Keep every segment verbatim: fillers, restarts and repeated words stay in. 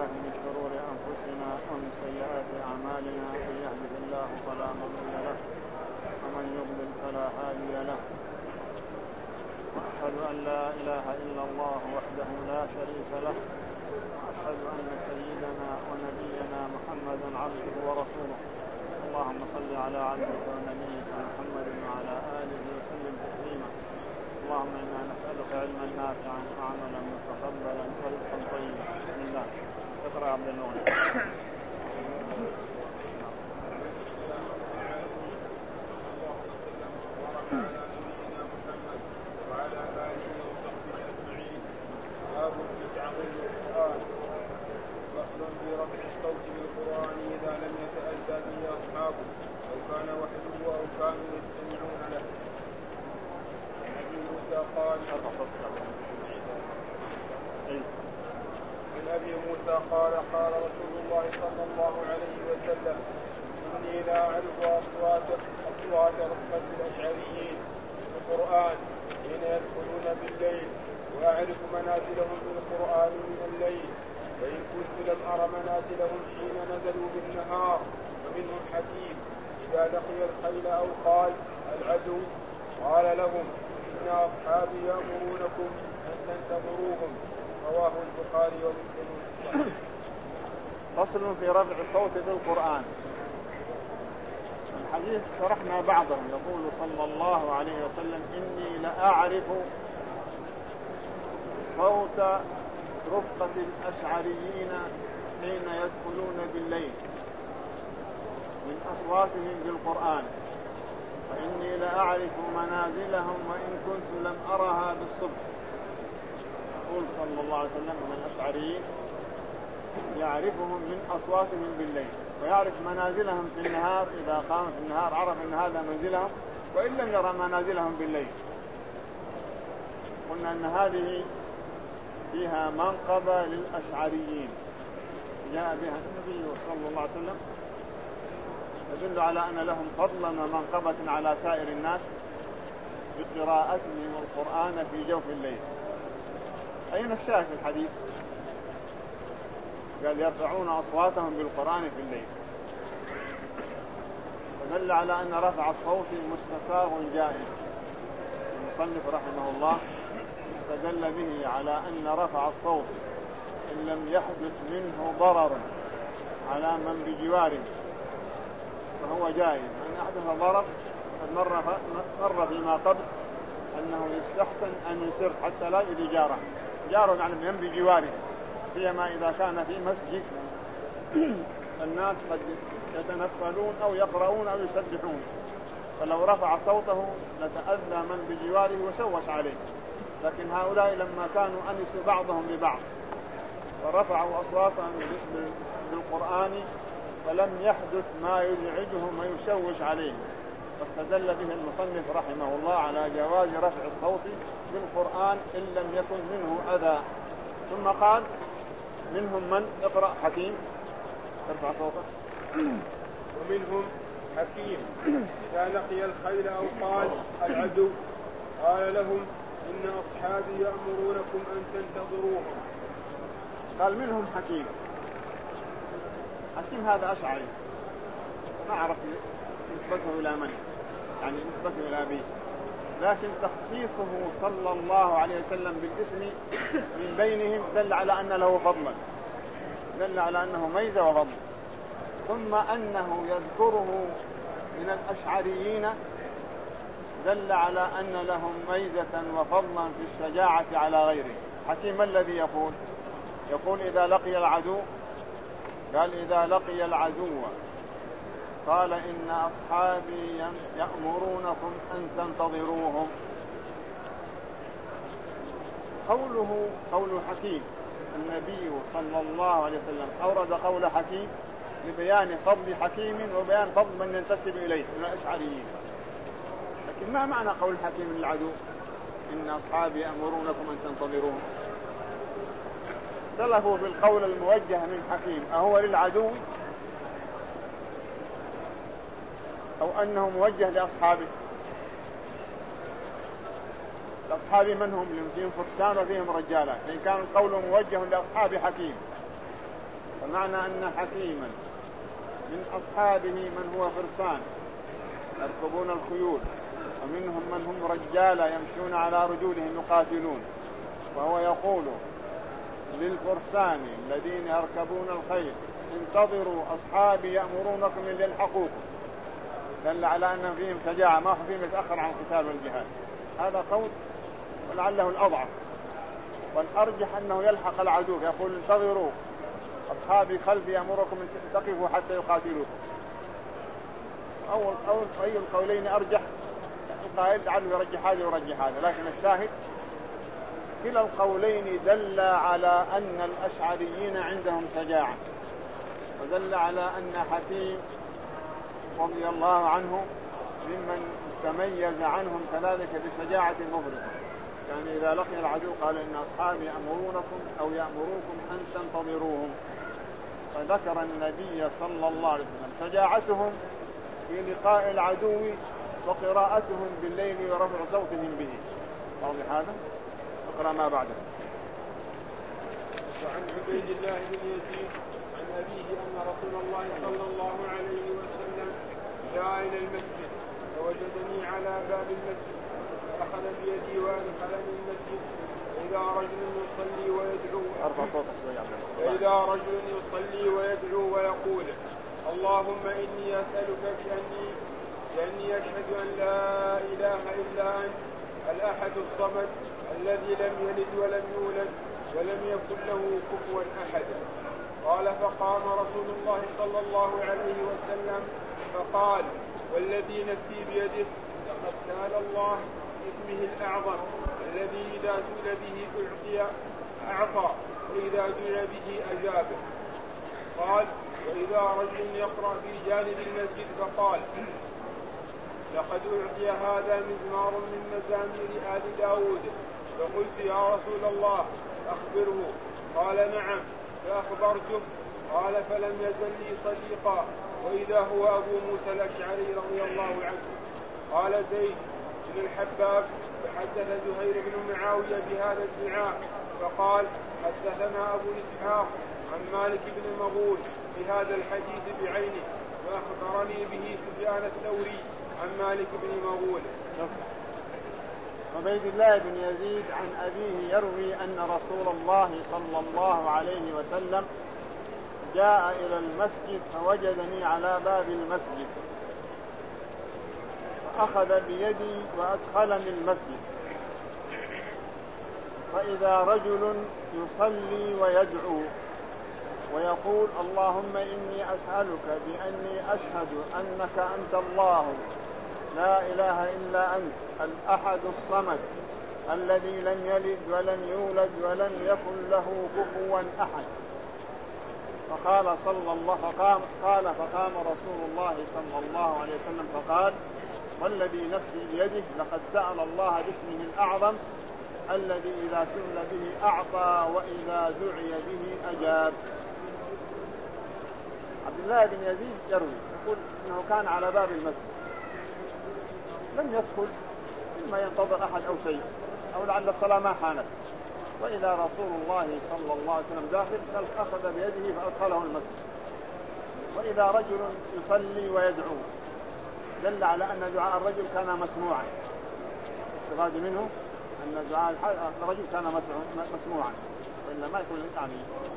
بالله من شرور أنفسنا ومن سيئات أعمالنا، من يهده الله فلا مضل له ومن يضلل فلا هادي له. وأشهد أن لا إله إلا الله وحده لا شريك له، وأشهد أن سيدنا ونبينا محمدا عبده ورسوله. اللهم صل على عبدك ونبيك محمد وعلى آله وسلم تسليما. اللهم إنا نسألك علما نافعا وعملا متقبلا ورزقا طيبا. بسم الله. اقرأ عبد المغني. عن أبي موسى قال قال رسول الله صلى الله عليه وسلم: إني لا أعرف أصوات أصوات ركبة الأشعريين في القرآن حين يدخلون بالليل، وأعرف منازلهم في القرآن من الليل، وإن كنت لم أر منازلهم حين نزلوا بالنهار. ومنهم حكيم إذا لقي الخيل أو قال العدو قال لهم: إن أصحابي يأمرونكم أن تنتظروهم. رواه البخاري ومسلم. فصل في رفع الصوت بالقرآن. الحديث شرحنا بعضه. يقول صلى الله عليه وسلم: إني لأعرف صوت رفقة الأشعريين حين يدخلون بالليل من أصواتهم بالقرآن، فإني لأعرف منازلهم وإن كنت لم أرها بالصبح. يقول صلى الله عليه وسلم من الأشعريين يعرفهم من أصواتهم بالليل، ويعرف منازلهم في النهار. إذا قام في النهار عرف أن هذا منزلهم، وإن لم يرى منازلهم بالليل. قلنا أن هذه فيها منقبة للأشعريين جاء بها النبي صلى الله عليه وسلم، يدل على أن لهم فضلا ومنقبة على سائر الناس بقراءتهم القرآن في جوف الليل. أين الشاهد في الحديث؟ قال يرفعون أصواتهم بالقرآن في الليل، ودل على أن رفع الصوت مستساغ جائز. المصنف رحمه الله استدل به على أن رفع الصوت إن لم يحدث منه ضرر على من بجواره فهو جائز. أن أحدث ضرر مر مر فيما قبل أنه يستحسن أن يسر حتى لا يؤذي جاره جاره يعني من بجواره، فيما إذا كان في مسجد الناس قد يتنفلون أو يقرؤون أو يسبحون، فلو رفع صوته لتأذى من بجواره وشوش عليه. لكن هؤلاء لما كانوا أنسوا بعضهم ببعض ورفعوا أصواتهم بالقرآن فلم يحدث ما يزعجهم ويشوش عليه، فاستدل به المصنف رحمه الله على جواز رفع الصوت بالقرآن إن لم يكن منه أذى. ثم قال: منهم من اقرأ حكيم ارفع صوتك. ومنهم حكيم إذا لقي الخيل أو قال العدو قال لهم: إن أصحابي يأمرونكم أن تنتظروهم. قال منهم حكيم. حكيم هذا أشعري، ما أعرف نسبته إلى من، يعني نسبته إلى أبيه، لكن تخصيصه صلى الله عليه وسلم بالاسم من بينهم دل على أن له فضلا، دل على أنه ميزة وفضل. ثم أنه يذكره من الأشعريين دل على أن لهم ميزة وفضلا في الشجاعة على غيره. حكيم الذي يقول يقول إذا لقي العدو قال إذا لقي العدو قال: إن أصحابي يأمرونكم أن تنتظروهم. قوله قول حكيم، النبي صلى الله عليه وسلم أورد قول حكيم لبيان فضل حكيم وبيان فضل من ينتسب إليه من الأشعريين. لكن ما معنى قول حكيم للعدو إن أصحابي يأمرونكم أن تنتظروهم؟ اختلفوا في القول الموجه من حكيم، أهو للعدو أو أنه موجه لأصحابه. الأصحاب من هم؟ فيهم فرسان وفيهم رجالات، فإن كان القول موجه لأصحاب حكيم ومعنى أن حكيما من أصحابه من هو فرسان يركبون الخيول، ومنهم من هم رجالا يمشون على رجولهم يقاتلون، وهو يقول للفرسان الذين يركبون الخيل انتظروا أصحابي يأمرونكم أن يلحقوكم، دل على أن فيهم شجاعة، ما فيهم يتأخر عن القتال والجهاد. هذا قول ولعله الأضعف، والأرجح أنه يلحق العدو، يقول انتظروا أصحابي خلفي يأمركم أن تقفوا حتى يقاتلوكم. أول أول أي القولين أرجح، القائل لعله يرجح هذا ويرجح هذا، لكن الشاهد كلا القولين دل على أن الأشعريين عندهم شجاعة، ودل على أن حكيم رضي الله عنه ممن تميز عنهم كذلك بشجاعة مفرطة، يعني إذا لقي العدو قال إن أصحابي يأمرونكم أو يأمروكم أن تنتظروهم. فذكر النبي صلى الله عليه وسلم شجاعتهم في لقاء العدو وقراءتهم بالليل ورفع صوتهم به. واضح هذا؟ اقرأ ما بعده. وعن عبيد الله بن يزيد عن أبيه أن رسول الله صلى الله عليه وسلم جاء إلى المسجد فوجدني على باب المسجد فأخذ بيدي وأدخلني المسجد فإذا رجل يصلي ويدعو فإذا رجل يصلي ويدعو ويقول اللهم إني أسألك بأني لأني أشهد أن لا إله إلا أنت الأحد الصمد الذي لم يلد ولم يولد ولم يكن له كفوا أحد. قال فقام رسول الله صلى الله عليه وسلم فقال والذي نفسي بيده لقد سأل الله باسمه الأعظم الذي إذا سئل به أعطي أعطى وإذا دعي به أجاب. قال وإذا رجل يقرأ في جانب المسجد فقال لقد أعطي هذا مزمار من مزامير آل داود، فقلت يا رسول الله أخبره. قال نعم، فأخبرته. قال فلم يزل لي صديقا وإذا هو أبو موسى الأشعري رضي الله عنه. قال زيد بن الحباب فحدث زهير بن معاوية بهذا الدعاء فقال حدثنا أبو إسحاق عن مالك بن مغول بهذا الحديث بعينه وأخبرني به سفيان الثوري عن مالك بن مغول. عبيد الله بن يزيد عن أبيه يروي أن رسول الله صلى الله عليه وسلم جاء إلى المسجد فوجدني على باب المسجد فأخذ بيدي وأدخلني المسجد فإذا رجل يصلي ويدعو ويقول اللهم إني أسألك بأني أشهد أنك أنت الله لا إله إلا أنت الأحد الصمد الذي لم يلد ولم يولد ولم يكن له كفوا أحد. فقال صلى الله فقام قال فقام رسول الله صلى الله عليه وسلم فقال والذي نفسي بيده لقد سأل الله باسمه الأعظم الذي إذا سئل به أعطى وإذا دعي به أجاب. عبد الله بن يزيد يروي يقول إنه كان على باب المسجد لم يدخل إما ينتظر أحد أو شيء أو لعل الصلاة ما حانت، وإذا رسول الله صلى الله عليه وسلم داخل أخذ بيده فأدخله المسجد. وإذا رجل يصلي ويدعو دل على أن دعاء الرجل كان مسموعا، استفاد منه أن دعاء الرجل كان مسموعا وإلا ما يكون يعني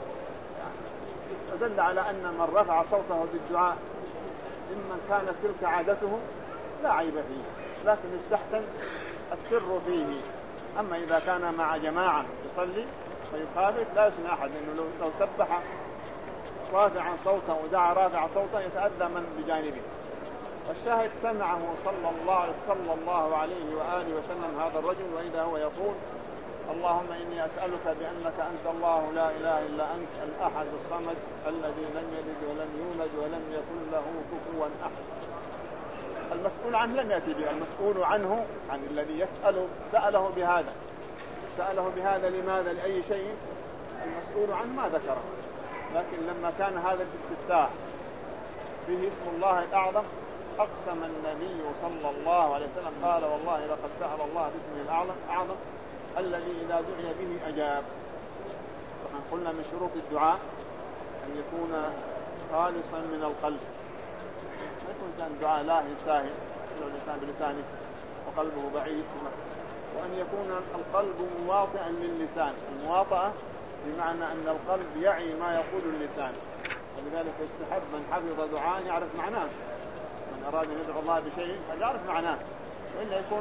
دل على أن من رفع صوته بالدعاء ممن كانت تلك عادته لا عيب فيه، لكن يستحسن السر فيه. أما إذا كان مع جماعة يصلي فيخالف لا يسمع أحد، إنه لو, لو سبح رافعا صوته ودعا رافع صوته يتأذى من بجانبه. والشاهد سمعه صلى الله, صلى الله عليه وآله وسلم هذا الرجل وإذا هو يقول اللهم إني أسألك بأنك أنت الله لا إله إلا أنت الأحد الصمد الذي لم يلد ولم يولد ولم يكن له كفوا أحد. المسؤول عنه لم يأتي به، المسؤول عنه عن الذي يسأله سأله بهذا سأله بهذا لماذا لأي شيء المسؤول عنه ما ذكره. لكن لما كان هذا الاستفتاح فيه اسم الله الأعظم أقسم النبي صلى الله عليه وسلم قال والله لقد سأل الله باسمه الأعظم أعظم الذي إذا دعي به أجاب. وقلنا من شروط الدعاء أن يكون خالصا من القلب، ما يكون كان دعاء لاهي ساهل يدعو الإنسان بلسانه وقلبه بعيد، وأن يكون القلب مواطئا للسان. المواطأة بمعنى أن القلب يعي ما يقول اللسان، ولذلك يستحب من حفظ دعاء يعرف معناه، من أراد أن يدعو الله بشيء فليعرف معناه، وإلا يكون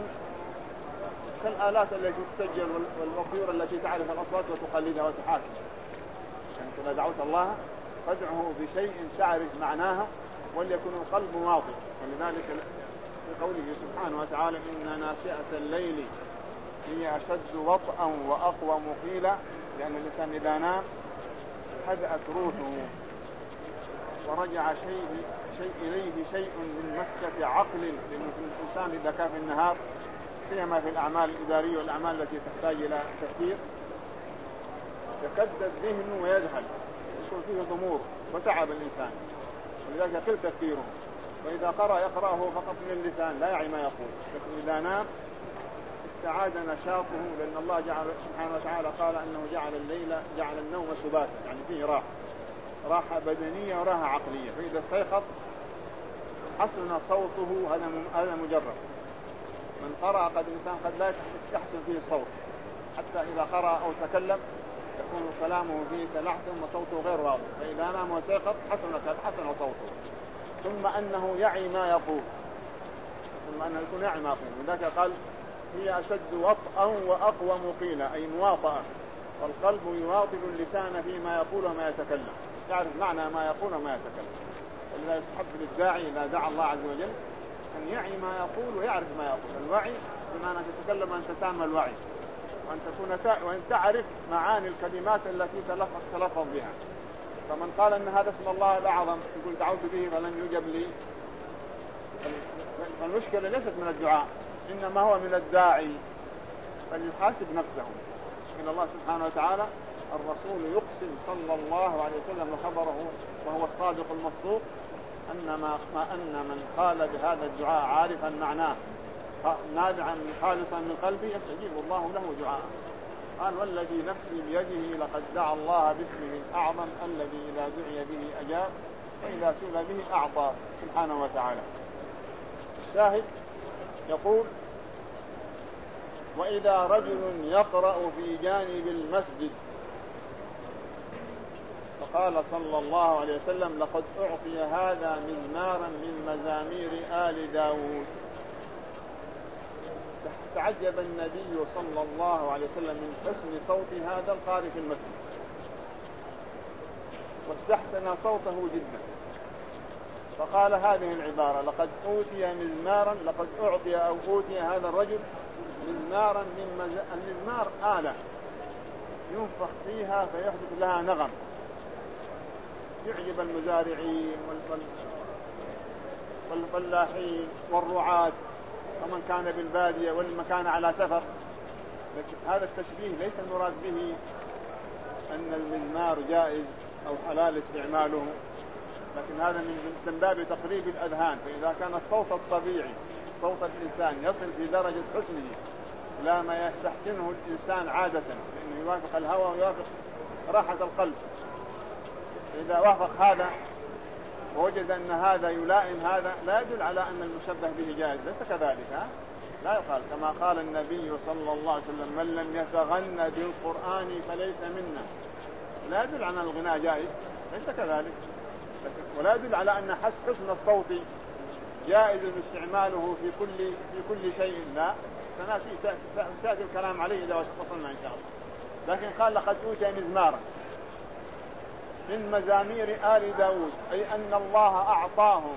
كالآلات التي تسجل والطيور التي تعرف الأصوات وتقلدها وتحاكم. يعني إذا دعوت الله فادعه بشيء تعرف معناها وليكن القلب واضح. ولذلك في قوله سبحانه وتعالى إن ناشئة الليل هي أشد وطئا وأقوى مقيلا، لأن الإنسان إذا نام هدأت روحه ورجع شيء, شيء إليه شيء من مسكة عقل، لأن الإنسان إذا كان في النهار سيما في الأعمال الإدارية والأعمال التي تحتاج إلى تفكير يكد الذهن ويذهل، يكون فيه ضمور وتعب الإنسان، ولذلك يقل تفكيره. وإذا قرأ يقرأه فقط من اللسان لا يعي ما يقول، لكن إذا نام استعاد نشاطه، لأن الله جعل سبحانه وتعالى قال أنه جعل الليل جعل النوم سباتا، يعني فيه راحة راحة بدنية وراحة عقلية. فإذا استيقظ حسن صوته، هذا هذا مجرد. من قرأ قد إنسان قد لا يحسن فيه الصوت، حتى إذا قرأ أو تكلم يكون كلامه فيه تلعثم وصوته غير واضح، فإذا نام وسيقظ حسن حسن صوته. ثم أنه يعي ما يقول، ثم أنه يكون يعي ما يقول. لذلك قال هي أشد وطئا وأقوى مقيلا، أي مواطئة، والقلب يواطئ اللسان فيما يقول وما يتكلم، يعرف معنى ما يقول وما يتكلم. ولذا يستحب للداعي إذا دعا الله عز وجل أن يعي ما يقول ويعرف ما يقول. الوعي بمعنى أن تتكلم أن تتام الوعي، وأن تكون تا... وأن تعرف معاني الكلمات التي تلفظ تلفظ بها. فمن قال أن هذا اسم الله الأعظم يقول دعوت به فلن يجب لي، فالمشكلة ليست من الدعاء إنما هو من الداعي، فليحاسب نفسه. إن الله سبحانه وتعالى الرسول يقسم صلى الله عليه وسلم خبره وهو الصادق المصدوق أن ما أن من قال بهذا الدعاء عارفا معناه نابعا خالصا من قلبه يستجيب الله له دعاء. قال والذي نفسي بيده لقد دعا الله باسمه الأعظم الذي إذا دعي به أجاب وإذا سئل به أعطى سبحانه وتعالى. الشاهد يقول وإذا رجل يقرأ في جانب المسجد، فقال صلى الله عليه وسلم لقد أعطي هذا مزمارا من مزامير آل داود. تعجب النبي صلى الله عليه وسلم من حسن صوت هذا القارئ في المسجد، واستحسن صوته جدا، فقال هذه العبارة لقد أوتي مزمارا، لقد أعطي أو أوتي هذا الرجل مزمارا من مز... المزمار آلة ينفخ فيها فيحدث لها نغم يعجب المزارعين والفلاحين والرعاة ومن كان بالبادية ومن كان على سفر. لكن هذا التشبيه ليس المراد به أن المزمار جائز أو حلال استعماله، لكن هذا من باب تقريب الأذهان. فإذا كان الصوت الطبيعي صوت الإنسان يصل في درجة حسنه لا ما يستحسنه الإنسان عادة، لأنه يوافق الهوى ويوافق راحة القلب، إذا وافق هذا ووجد أن هذا يلائم هذا لا يدل على أن المشبه به جائز، ليس كذلك. ها؟ لا يقال كما قال النبي صلى الله عليه وسلم من لم يتغنى بالقرآن فليس منا، لا يدل على الغناء جائز، ليس كذلك. ولا يدل على أن حسن الصوت جائز استعماله في كل في كل شيء، لا، سنأتي سأتي الكلام عليه إذا وصلنا إن شاء الله. لكن قال لقد أوتي مزمارا من مزامير آل داود، أي أن الله أعطاهم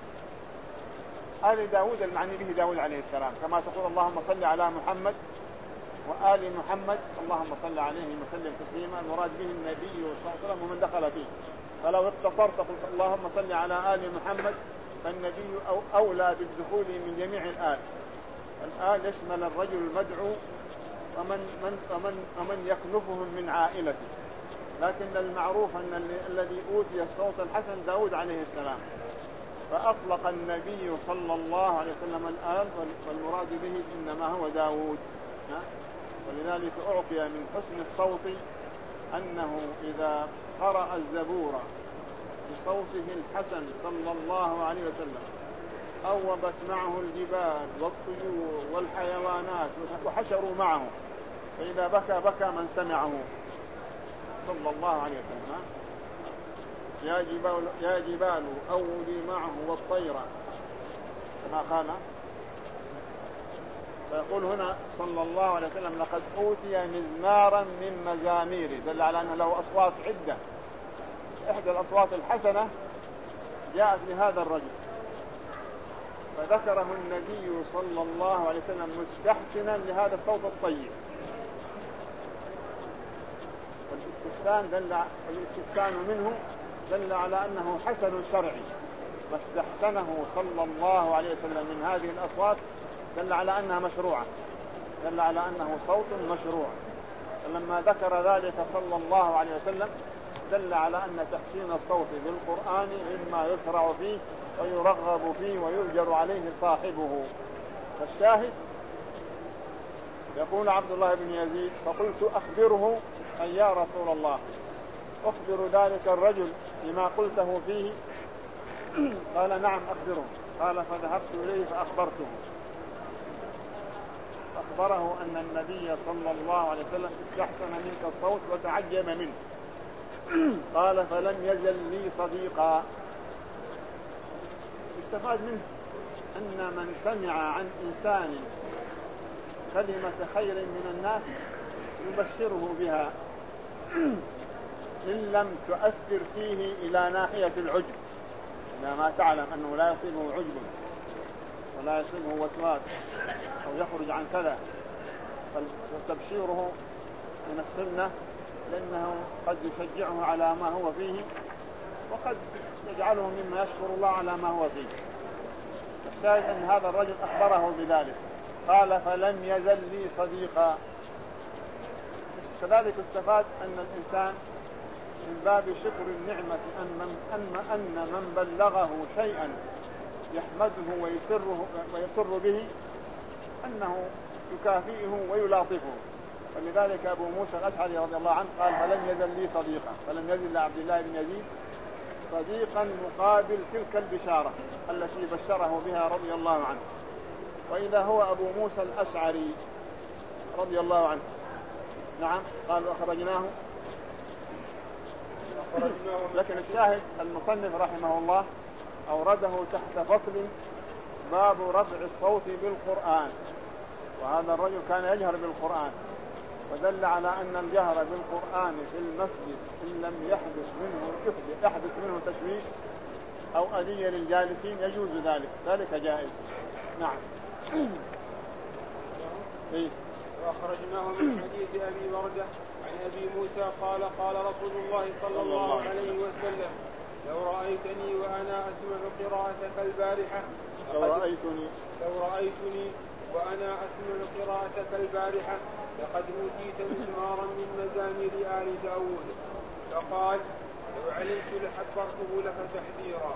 آل داود المعني به داود عليه السلام، كما تقول اللهم صل على محمد وآل محمد اللهم صل عليه وسلم تسليما، المراد به النبي صلى الله عليه وسلم ومن دخل فيه. فلو اقتصرت قلت اللهم صل على آل محمد فالنبي أو أولى بالدخول من جميع الآل. الآل يشمل الرجل المدعو ومن من ومن ومن يكنفهم من عائلته، لكن المعروف أن الذي أوتي الصوت الحسن داود عليه السلام، فأطلق النبي صلى الله عليه وسلم الآل، والمراد به إنما هو داود. ولذلك أعطي من حسن الصوت أنه إذا قرأ الزبور بصوته الحسن صلى الله عليه وسلم أوبت معه الجبال والطيور والحيوانات وحشروا معه، فإذا بكى بكى من سمعه صلى الله عليه وسلم. يا جبال, يا جبال أولي معه والطير كما قال. فيقول هنا صلى الله عليه وسلم لقد أوتي مزمارا من مزاميره، دل على أنه له أصوات عدة. إحدى الأصوات الحسنة جاءت لهذا الرجل، فذكره النبي صلى الله عليه وسلم مستحسنا لهذا الصوت الطيب. والاستحسان دل الاستحسان منه دل على أنه حسن شرعي، واستحسنه صلى الله عليه وسلم من هذه الأصوات دل على أنها مشروعة، دل على أنه صوت مشروع. فلما ذكر ذلك صلى الله عليه وسلم دل على أن تحسين الصوت بالقرآن مما يشرع فيه ويرغب فيه ويؤجر عليه صاحبه. فالشاهد يقول عبد الله بن يزيد: فقلت أخبره أي يا رسول الله أخبر ذلك الرجل بما قلته فيه؟ قال: نعم أخبره. قال: فذهبت إليه فأخبرته، أخبره أن النبي صلى الله عليه وسلم استحسن منك الصوت وتعجب منه. قال: فلم يزل لي صديقا. استفاد منه أن من سمع عن إنسان كلمة خير من الناس يبشره بها إن لم تؤثر فيه إلى ناحية العجب، إذا ما تعلم أنه لا يصيبه عجب ولا يصيبه وسواس أو يخرج عن كذا، فتبشيره من السنة، لأنه قد يشجعه على ما هو فيه وقد يجعله مما يشكر الله على ما هو فيه. الشاهد أن هذا الرجل أخبره بذلك. قال: فلم يزل لي صديقا. كذلك استفاد أن الإنسان من باب شكر النعمة أن من, أن, أن من بلغه شيئا يحمده ويسره ويسر به أنه يكافئه ويلاطفه. ولذلك أبو موسى الأشعري رضي الله عنه قال: فلم يزل لي صديقا، فلم يزل لعبد الله بن يزيد صديقا مقابل تلك البشارة التي بشره بها رضي الله عنه. وإذا هو أبو موسى الأشعري رضي الله عنه. نعم. قال: أخرجناه. لكن الشاهد المصنف رحمه الله أورده تحت فصل باب رفع الصوت بالقرآن، وهذا الرجل كان يجهر بالقرآن، ودل على أن الجهر بالقرآن في المسجد إن لم يحدث منه يحدث منه تشويش أو أذية للجالسين يجوز ذلك، ذلك جائز. نعم. إيه؟ وأخرجناه من حديث أبي وردة عن أبي موسى قال: قال رسول الله صلى الله عليه وسلم: لو رأيتني وأنا أسمع قراءتك البارحة لو رأيتني لو رأيتني وأنا أسمع قراءتك البارحة لقد أوتيت مزمارا من مزامير آل داود. فقال: لو علمت لحبرته لك تحذيرا.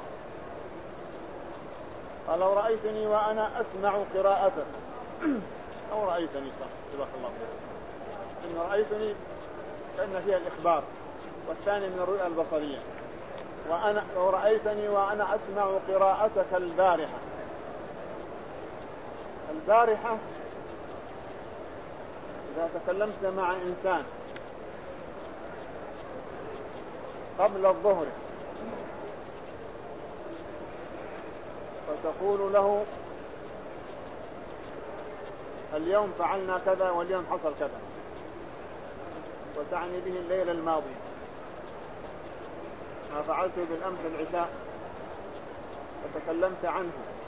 قال: لو رأيتني وأنا أسمع قراءتك. أو رأيتني صح جزاك الله خير. إن رأيتني كأن فيها الإخبار، والثاني من الرؤيا البصرية. وأنا لو رأيتني وأنا أسمع قراءتك البارحة. البارحة إذا تكلمت مع إنسان قبل الظهر فتقول له: اليوم فعلنا كذا واليوم حصل كذا، وتعني به الليلة الماضية، ما فعلته بالأمس العشاء وتكلمت عنه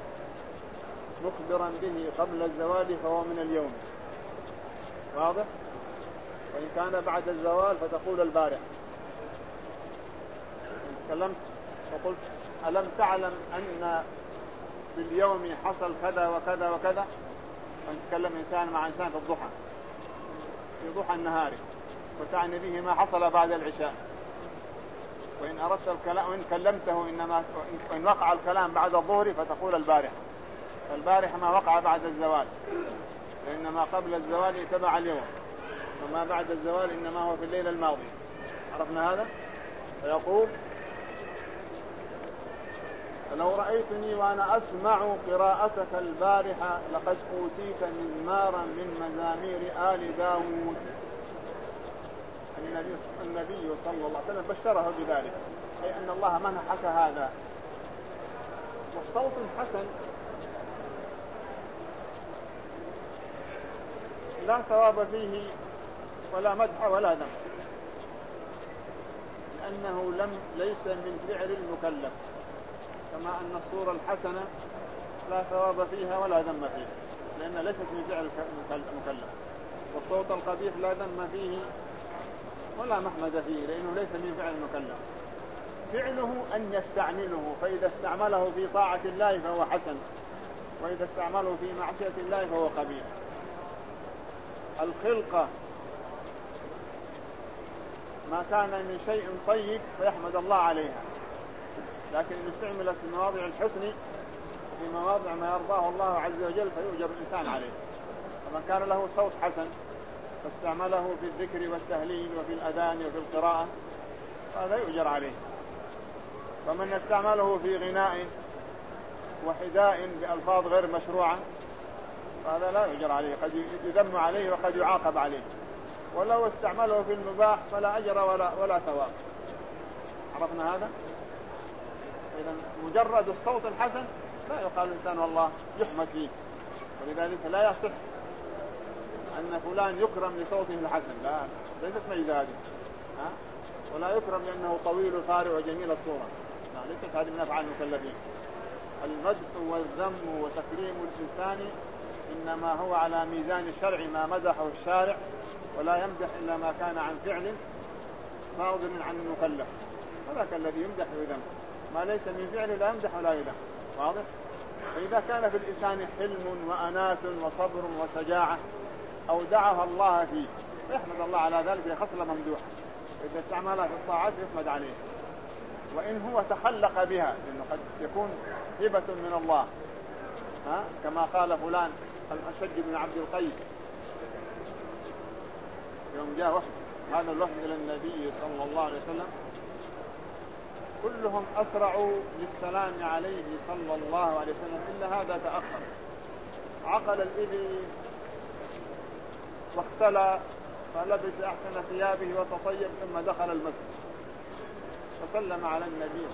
مخبرا به قبل الزوال فهو من اليوم. واضح؟ وإن كان بعد الزوال فتقول البارح. تكلمت وقلت: ألم تعلم أن باليوم حصل كذا وكذا وكذا؟ أن تكلم إنسان مع إنسان في الضحى في ضحى النهار، وتعني به ما حصل بعد العشاء. وإن أردت الكلام وإن كلمته إنما وإن وقع الكلام بعد الظهر فتقول البارحة. البارحة ما وقع بعد الزوال، وإنما قبل الزوال تبع اليوم، وما بعد الزوال إنما هو في الليلة الماضية. عرفنا هذا؟ فيقول لو رأيتني وأنا أسمع قراءتك البارحة لقد أوتيت مزمارا من مزامير آل داود. النبي, النبي صلى الله عليه وسلم بشره بذلك، أي أن الله منحك هذا. والصوت الحسن لا ثواب فيه ولا مدح ولا ذم، لأنه لم ليس من فعل المكلف، كما أن الصورة الحسنة لا ثواب فيها ولا ذم فيها، لأنها ليست من فعل المكلف. والصوت القبيح لا ذم فيه ولا محمد فيه، لأنه ليس من فعل المكلف. فعله أن يستعمله، فإذا استعمله في طاعة الله فهو حسن، وإذا استعمله في معصية الله فهو قبيح. الخلقة ما كان من شيء طيب فيحمد الله عليها، لكن إن استعملت في مواضع الحسن في مواضع ما يرضاه الله عز وجل فيؤجر الإنسان عليه. فمن كان له صوت حسن فاستعمله في الذكر والتهليل وفي الأذان وفي القراءة فهذا يؤجر عليه. ومن استعمله في غناء وحداء بألفاظ غير مشروعة فهذا لا يؤجر عليه، قد يذم عليه وقد يعاقب عليه. ولو استعمله في المباح فلا أجر ولا, ولا ثواب. عرفنا هذا؟ إذا مجرد الصوت الحسن لا يقال الإنسان والله يحمد فيه، ولذلك لا يصح أن فلان يكرم لصوته الحسن، لا، ليست ميزة هذه. ها؟ ولا يكرم لأنه طويل وفارع وجميل الصورة، لا، ليست هذه من أفعال المكلفين. المدح والذم وتكريم الإنسان إنما هو على ميزان الشرع، ما مدحه الشارع، ولا يمدح إلا ما كان عن فعل صادر عن المكلف، هذاك الذي يمدح ويذم. ما ليس من فعل لا يمدح ولا يذم. واضح؟ فإذا كان في الإنسان حلم وأناة وصبر وشجاعة أودعها الله فيه فيحمد الله على ذلك بخصلة ممدوحة، إذا استعملها في الطاعات يحمد عليه. وإن هو تخلق بها، لأنه قد يكون هبة من الله، ها؟ كما قال فلان الأشج بن عبد القيس يوم جاء وفد هذا الوفد إلى النبي صلى الله عليه وسلم كلهم أسرعوا للسلام عليه صلى الله عليه وسلم إلا هذا تأخر، عقل الإبل واختلى فلبس أحسن ثيابه وتطيب ثم دخل المسجد فسلم على النبي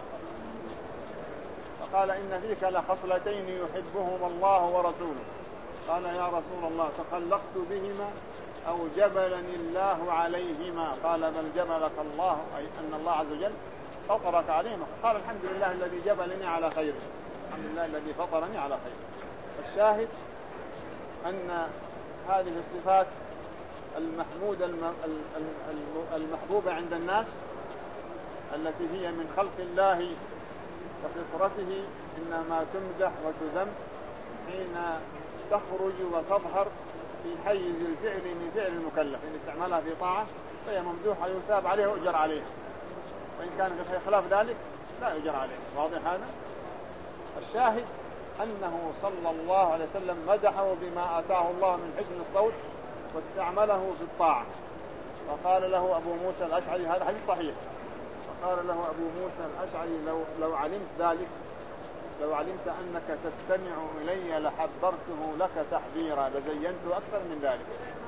فقال إن فيك لخصلتين يحبهما الله ورسوله. قال يا رسول الله تخلقت بهما أو جبلني الله عليهما؟ قال بل جبلك الله، أي أن الله عز وجل فطرك عليهما. قال الحمد لله الذي جبلني على خير، الحمد لله الذي فطرني على خير. الشاهد أن هذه الصفات المحمودة المحبوبة عند الناس التي هي من خلق الله وفطرته إنما تمدح وتذم حين تخرج وتظهر في حيز الفعل من فعل المكلف. إن استعمالها في طاعة فهي ممدوحة يثاب عليها ويؤجر عليها، وإن كان في خلاف ذلك لا يؤجر عليه. واضح هذا؟ الشاهد أنه صلى الله عليه وسلم مدحه بما آتاه الله من حسن الصوت واستعمله في الطاعة. فقال له أبو موسى الأشعري، هذا حديث صحيح، فقال له أبو موسى الأشعري لو, لو علمت ذلك لو علمت أنك تستمع إلي لحبرته لك تحذيرا لزينته أكثر من ذلك.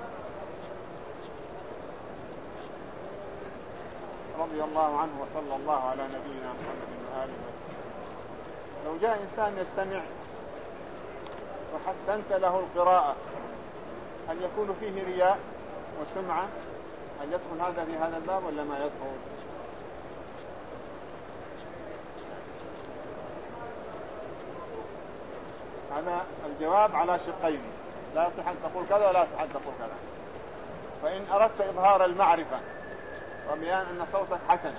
رضي الله عنه وصلى الله على نبينا محمد وآله وسلم. لو جاء إنسان يستمع وحسنت له القراءة هل يكون فيه رياء وسمعة؟ هل يدخل هذا في هذا الباب ولا ما يدخل؟ هذا الجواب على شقين، لا يصح أن تقول كذا ولا يصح أن تقول كذا. فإن أردت إظهار المعرفة وبيان أن صوتك حسن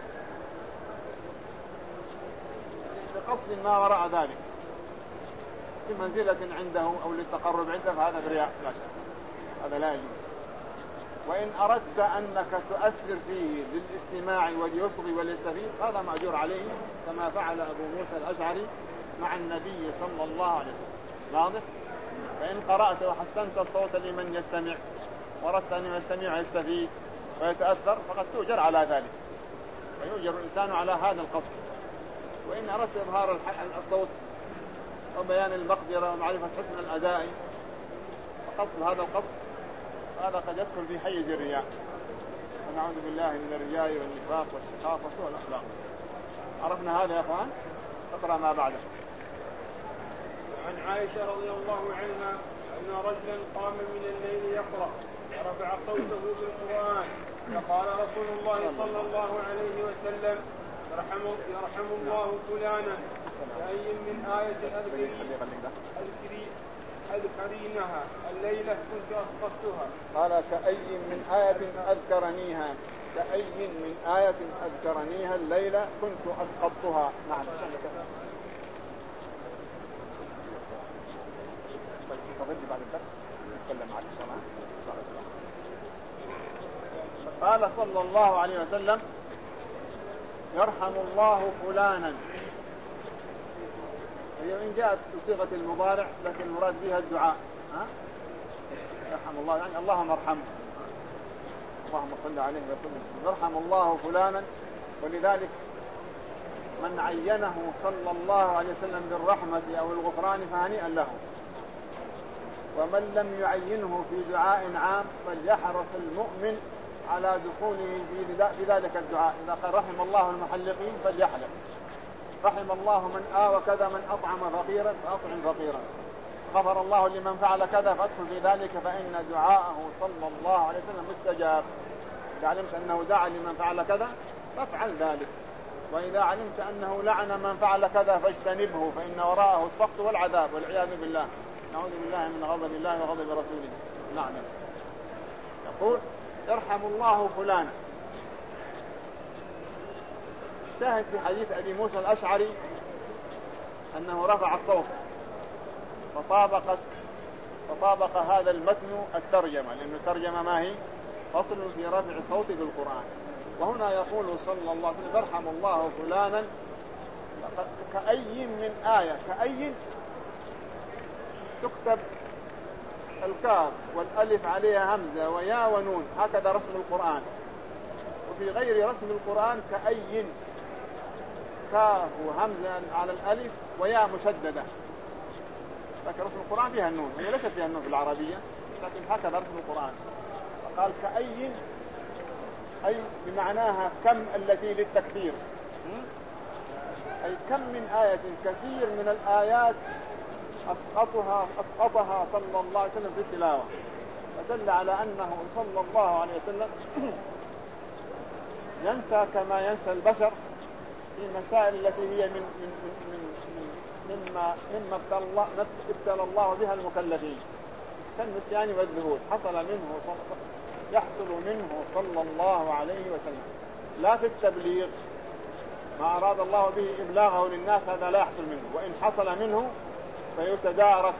بقصد ما وراء ذلك في منزلة عنده أو للتقرب عنده فهذا برياء لا شك، هذا لا يجوز. وإن أردت أنك تؤثر فيه للاستماع وليصغي وليستفيد هذا مأجور عليه كما فعل أبو موسى الأشعري مع النبي صلى الله عليه وسلم. واضح؟ فإن قرأت وحسنت الصوت لمن يستمع وردت أن يستمع يستفيد ويتأثر فقد تؤجر على ذلك، ويؤجر الإنسان على هذا القصد. وإن أردت إظهار الصوت وبيان المقدرة ومعرفة حسن الأداء فقصد هذا القصد هذا قد يدخل في حيز الرياء، ونعوذ بالله من الرياء والنفاق والشقاق وسوء الأخلاق. عرفنا هذا يا أخوان؟ اقرأ ما بعده. عن عائشة رضي الله عنها أن رجلا قام من الليل يقرأ ورفع صوته بالقرآن فقال رسول الله صلى الله عليه وسلم يرحم, يرحم الله فلانا كأي من آية أذكري أذكرينها الليلة كنت أسقطتها. قال كأي من آية أذكرنيها كأي من آية أذكرنيها الليلة كنت أسقطتها. نعم. قال صلى الله عليه وسلم يرحم الله فلانا، هي إن جاءت بصيغة المضارع لكن المراد بها الدعاء. ها؟ يرحم الله يعني اللهم ارحمه، اللهم صل عليه وسلم. يرحم الله فلانا، ولذلك من عينه صلى الله عليه وسلم بالرحمة أو الغفران فهنيئا له، ومن لم يعينه في دعاء عام فليحرص المؤمن على دخوله في ذلك الدعاء. إذا قال رحم الله المحلقين فليحلق، رحم الله من آوى كذا من أطعم فقيرا فأطعم فقيرا، غفر الله لمن فعل كذا فادخل في ذلك، فإن دعاءه صلى الله عليه وسلم مستجاب. إذا علمت أنه دعا لمن فعل كذا فافعل ذلك، وإذا علمت أنه لعن من فعل كذا فاجتنبه، فإن وراءه السخط والعذاب والعياذ بالله. نعوذ بالله من غضب الله وغضب رسوله. نعم. يقول يرحم الله فلانا. شاهد في حديث أبي موسى الأشعري أنه رفع الصوت فطابقت فطابق هذا المتن الترجمة، لأنه الترجمة ما هي؟ فصل في رفع الصوت بالقرآن. وهنا يقول صلى الله عليه وسلم يرحم الله فلانا كأي من آية. كأي تكتب الكاف والألف عليها همزة ويا ونون، هكذا رسم القرآن. وفي غير رسم القرآن كأي كاف وهمزة على الألف ويا مشددة، لكن رسم القرآن فيها النون، هي ليست فيها النون في العربية، لكن هكذا رسم القرآن. فقال كأي أي بمعناها كم التي للتكثير، أي كم من آية، كثير من الآيات أسقطها أسقطها صلى الله عليه وسلم في التلاوة، فدل على أنه صلى الله عليه وسلم ينسى كما ينسى البشر في مسائل التي هي من من من من مما مما ابتلى الله ابتلى الله بها المكلفين كالنسيان والذهول. حصل منه يحصل منه صلى الله عليه وسلم، لا في التبليغ ما أراد الله به إبلاغه للناس هذا لا يحصل منه، وإن حصل منه فيتدارك،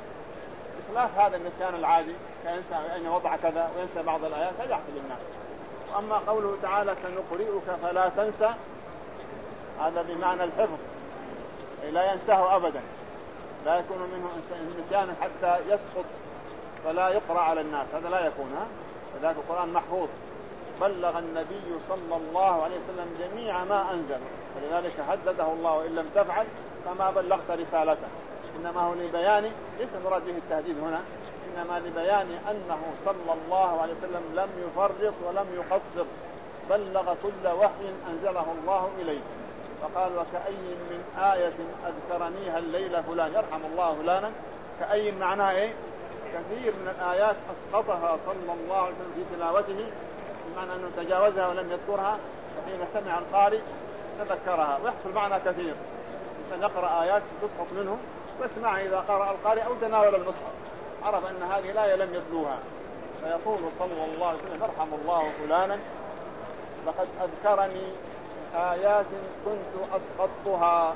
بخلاف هذا النسيان العادي كينسى أين وضع كذا وينسى بعض الآيات هذا يحصل للناس. وأما قوله تعالى سنقرئك فلا تنسى، هذا بمعنى الحفظ، لا ينساه أبدا، لا يكون منه نسيان حتى يسقط فلا يقرأ على الناس، هذا لا يكون. فذلك القرآن محفوظ، بلغ النبي صلى الله عليه وسلم جميع ما أنزل، ولذلك هدده الله وإن لم تفعل فما بلغت رسالته. إنما هو لبيان، ليس مراد به التهديد هنا، إنما لبيان أنه صلى الله عليه وسلم لم يفرط ولم يقصر، بلغ كل وحي أنزله الله إليه. فقال وكأي من آية أذكرنيها الليلة فلان، يرحم الله فلانا. كأي معناه إيه؟ كثير من الآيات أسقطها صلى الله عليه وسلم في تلاوته، بمعنى أنه تجاوزها ولم يذكرها، وحين سمع القارئ تذكرها. ويحصل معنى كثير، نقرأ آيات تسقط منه واسمع إذا قرأ القارئ أو تناول المصحف عرف أن هذه الآية لم يتلوها، فيقول صلى الله عليه وسلم يرحم الله فلانا لقد أذكرني آيات كنت أسقطتها.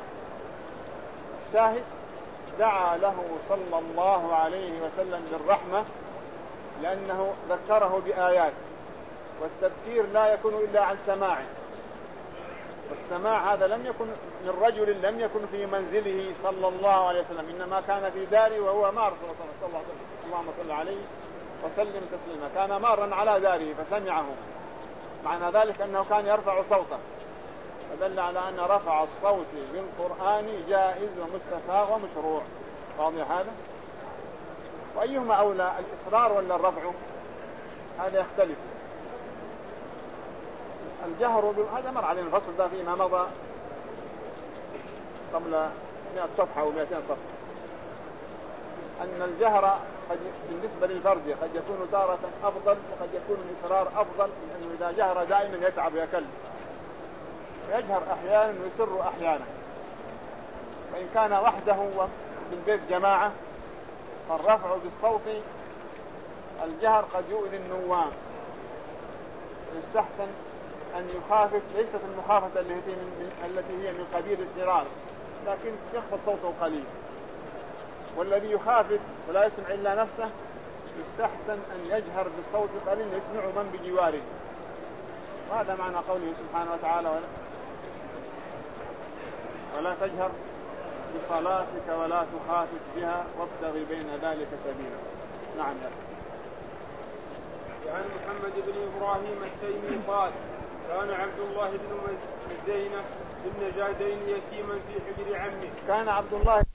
شاهد دعا له صلى الله عليه وسلم بالرحمة لأنه ذكره بآيات، والتذكير لا يكون إلا عن سماع، والسماع هذا لم يكن من رجل لم يكن في منزله صلى الله عليه وسلم، إنما كان في داره وهو مار صلى الله عليه وسلم، اللهم صل عليه وسلم تسليما، كان مارا على داره فسمعه معنى ذلك أنه كان يرفع صوته، فدل على أن رفع الصوت بالقرآن جائز ومستساغ ومشروع. واضح هذا؟ وأيهما أولى، الإصرار ولا الرفع؟ هذا يختلف. الجهر ب... هذا مر علينا الفصل ده فيما مضى قبل مئة صفحة أو مئتين صفحة، أن الجهر قد بالنسبة للفرد قد يكون تارة أفضل وقد يكون الإصرار أفضل، لأنه إذا جهر دائما يتعب ويكل، ويجهر أحيانا ويسر أحيانا. وإن كان وحده وبالبيت جماعة فالرفع بالصوت الجهر قد يؤذي النوام، يستحسن أن يخافت، ليست المخافة التي التي هي من قبيل السرار، لكن يخفض صوته قليل. والذي يخافت ولا يسمع إلا نفسه يستحسن أن يجهر بالصوت قليل يسمع من بجواره. وهذا معنى قوله سبحانه وتعالى ولا, ولا تجهر بصلاتك ولا تخافت بها وابتغ بين ذلك سبيلا. نعم. عن محمد بن إبراهيم التيمي قال كان عبد الله بن مزينة بن نجادين يتيما في حجر عمه. كان عبد الله